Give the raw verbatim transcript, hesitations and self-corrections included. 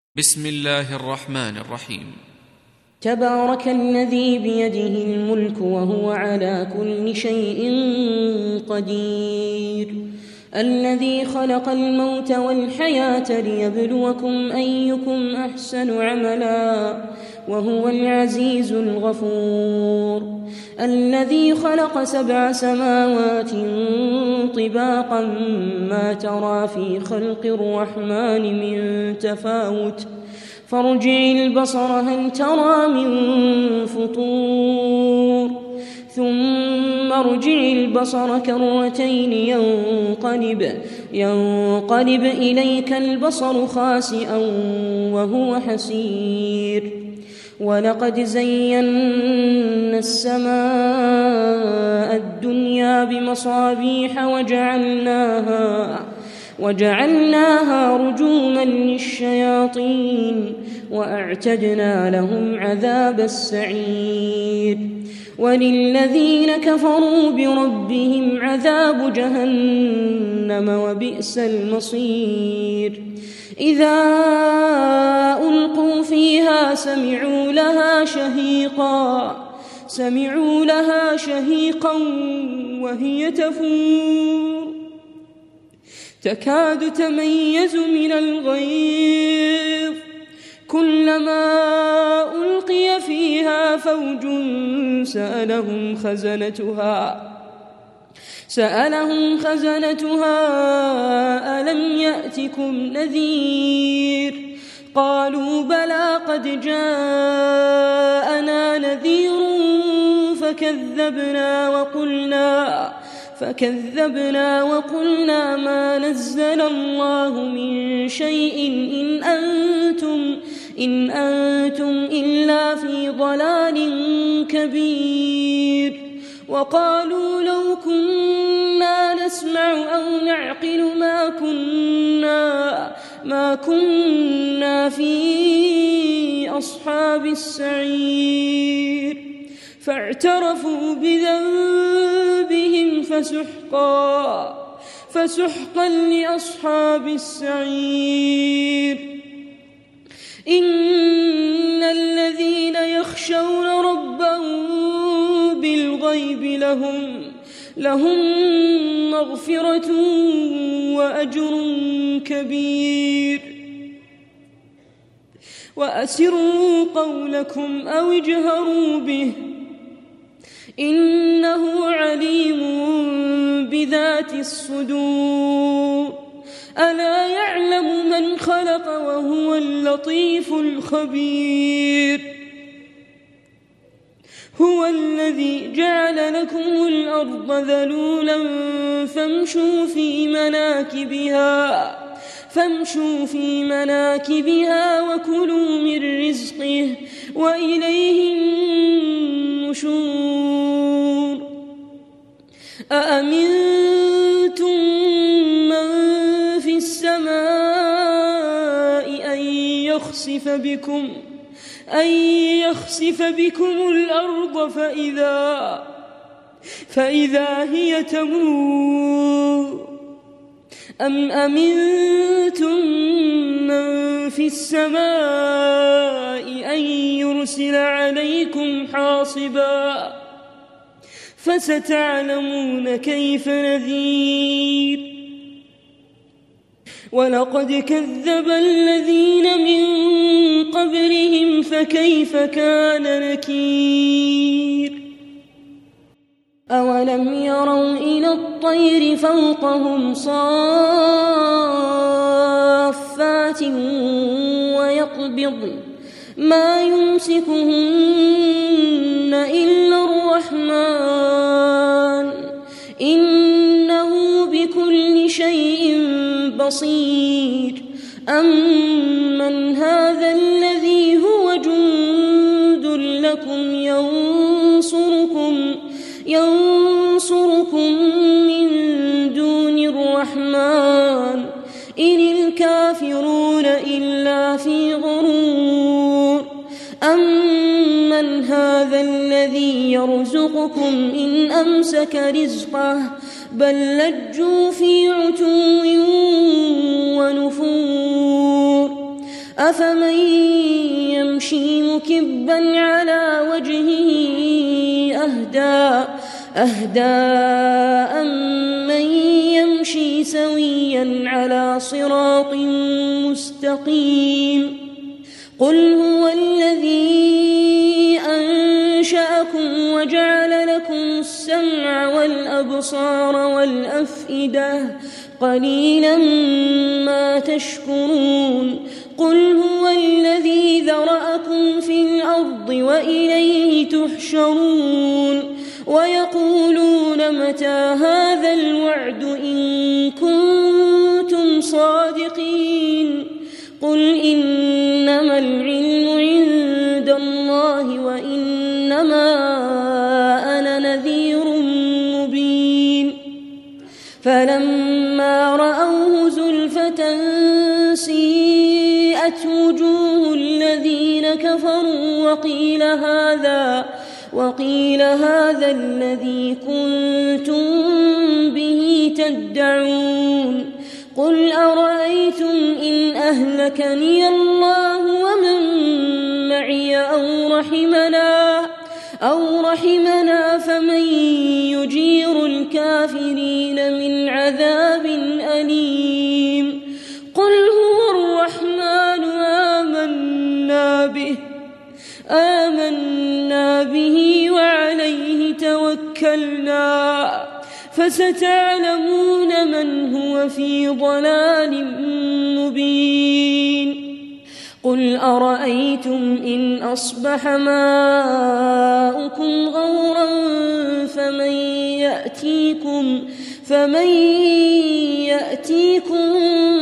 بسم الله الرحمن الرحيم. تبارك الذي بيده الملك وهو على كل شيء قدير، الذي خلق الموت والحياة ليبلوكم أيكم أحسن عملا وهو العزيز الغفور، الذي خلق سبع سماوات طباقا ما ترى في خلق الرحمن من تفاوت فارجع البصر هل ترى من فطور ثم ارجع البصر كرتين ينقلب ينقلب إليك البصر خاسئا وهو حسير، ولقد زينا السماء الدنيا بمصابيح وجعلناها وجعلناها رجوما للشياطين وأعتدنا لهم عذاب السعير، وللذين كفروا بربهم عذاب جهنم وبئس المصير. إذا ألقوا فيها سمعوا لها شهيقا سمعوا لها شهيقا وهي تفور تكاد تميز من الغيظ، كلما ألقي فيها فوج سألهم خزنتها سألهم خزنتها ألم يأتكم نذير؟ قالوا بلى قد جاءنا نذير فكذبنا وقلنا فكذبنا وقلنا ما نزل الله من شيء إن أنتم إن أنتم إلا في ضلال كبير. وقالوا لو كنا نسمع أو نعقل ما كنا ما كنا في أصحاب السعير، فاعترفوا بذنبهم فسحقا فسحقا لأصحاب السعير. إن الذين يخشون ربهم بالغيب لهم لهم مغفرة وأجر كبير. وأسروا قولكم أو اجهروا به إنه عليم بذات الصدور، ألا يعلم من خلق وهو اللطيف الخبير. هو الذي جعل لكم الأرض ذلولا فامشوا في مناكبها فامشوا في مناكبها وكلوا من رزقه وإليه النشور. أأمنتم من في السماء أن يخسف بكم أن يخسف بكم الأرض فإذا فإذا هي تمور، أم أمنتم من في السماء أن يرسل عليكم حاصبا فستعلمون كيف نذير. ولقد كذب الذين من قبلهم فكيف كان نكير. أولم يروا إلى الطير فوقهم صافات ويقبضن ما يمسكهن إلا الرحمن إنه بكل شيء بصير. أمن هذا الذي هو جند لكم ينصركم ينصركم من دون الرحمن إن الكافرون إلا في غرور. أمن هذا الذي يرزقكم إن أمسك رزقه بل لجوا في عتو ونفور. أفمن يمشي مكبا على وجهه أهدى أهدى أمن يمشي سويا على صراط مستقيم قل هو الذي أنشأكم وجعل لكم السمع والأبصار والأفئدة قليلا ما تشكرون قل هو الذي ذرأكم في الأرض وإليه تحشرون ويقولون متى هذا الوعد إن كنتم صادقين قل إنما العلم عند الله وإنما أنا نذير مبين فلما رأوه زلفة سيئت وجوه الذين كفروا وقيل هذا وقيل هذا الذي كنتم به تدعون قل أرأيتم إن أهلكني الله ومن معي أو رحمنا أو رحمنا فمن يجير الكافرين من عذاب أليم قل هو الرحمن آمنا به آمنا به وعليه توكلنا فستعلمون من هو في ضلال مبين قل أرأيتم إن أصبح ماؤكم غورا فمن يأتيكم فمن يأتيكم